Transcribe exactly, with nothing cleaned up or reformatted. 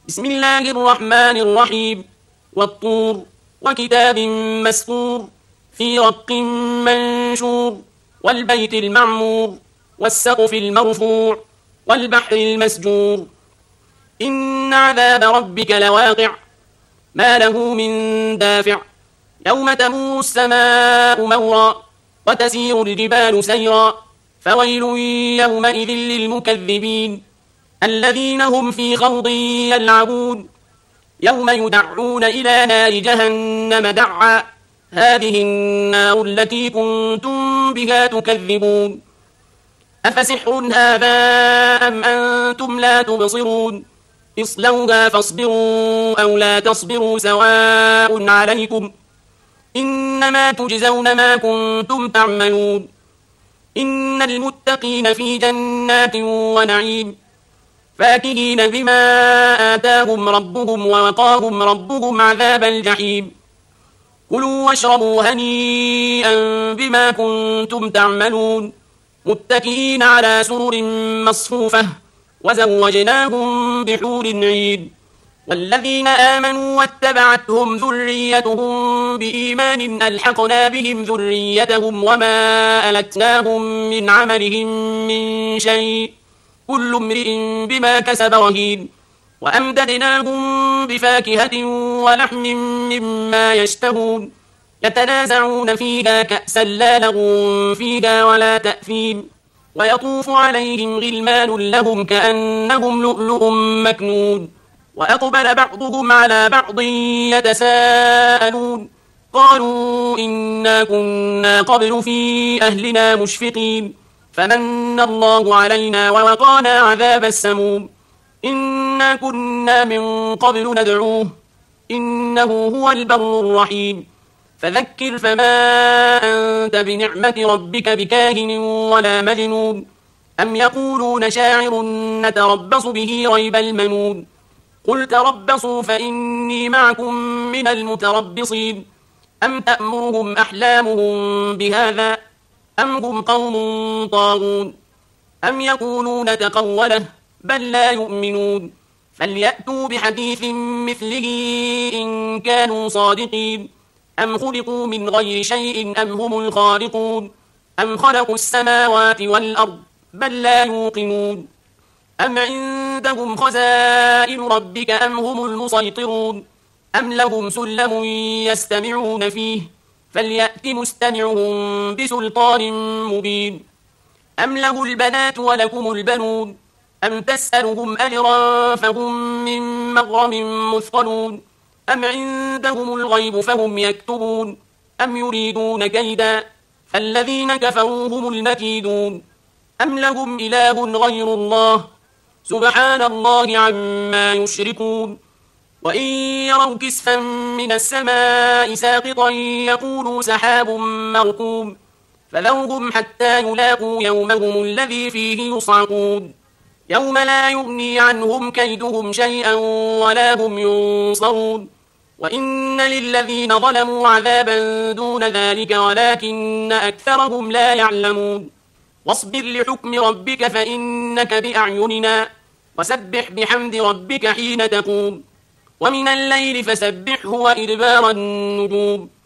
بسم الله الرحمن الرحيم والطور وكتاب مسطور في رق منشور والبيت المعمور والسقف المرفوع والبحر المسجور إن عذاب ربك لواقع ما له من دافع يوم تمور السماء مورا وتسير الجبال سيرا فويل يومئذ للمكذبين الذين هم في خوض يلعبون يوم يدعون إلى نار جهنم دعا هذه النار التي كنتم بها تكذبون أفسحر هذا أم أنتم لا تبصرون اصلوها فاصبروا أو لا تصبروا سواء عليكم إنما تجزون ما كنتم تعملون إن المتقين في جنات ونعيم فاكهين بما آتاهم ربهم ووقاهم ربهم عذاب الجحيم كلوا واشربوا هنيئا بما كنتم تعملون متكئين على سرر مصفوفة وزوجناهم بحور عين والذين آمنوا واتبعتهم ذريتهم بإيمان ألحقنا بهم ذريتهم وما ألتناهم من عملهم من شيء كل امرئ بما كسب رهين وأمددناهم بفاكهة ولحم مما يشتهون يتنازعون فيها كأسا لا لغو فيها ولا تأثيم ويطوف عليهم غلمان لهم كأنهم لؤلؤ مكنون وأقبل بعضهم على بعض يتساءلون قالوا إنا كنا قبل في أهلنا مشفقين فمن الله علينا ووقانا عذاب السموم إنا كنا من قبل ندعوه إنه هو البر الرحيم فذكر فما أنت بنعمة ربك بكاهن ولا مجنون أم يقولون شاعر نتربص به ريب المنون قل تربصوا فإني معكم من المتربصين أم تأمرهم أحلامهم بهذا أم هم قوم طاغون أم يقولون تقوله بل لا يؤمنون فليأتوا بحديث مثله إن كانوا صادقين أم خلقوا من غير شيء أم هم الخالقون أم خلقوا السماوات والأرض بل لا يوقنون أم عندهم خزائن ربك أم هم المسيطرون أم لهم سلم يستمعون فيه فليأت مستمعهم بسلطان مبين أم له البنات ولكم البنون أم تسألهم أجرا فهم من مغرم مثقلون أم عندهم الغيب فهم يكتبون أم يريدون كيدا فالذين كفروا هم المكيدون أم لهم إله غير الله سبحان الله عما يشركون وإن يروا كسفا من السماء ساقطا يقولوا سحاب مركوم فذوهم حتى يلاقوا يومهم الذي فيه يصعقون يوم لا يغني عنهم كيدهم شيئا ولا هم ينصرون وإن للذين ظلموا عذابا دون ذلك ولكن أكثرهم لا يعلمون واصبر لحكم ربك فإنك بأعيننا وسبح بحمد ربك حين تقوم ومن الليل فسبحه وإدبار النجوم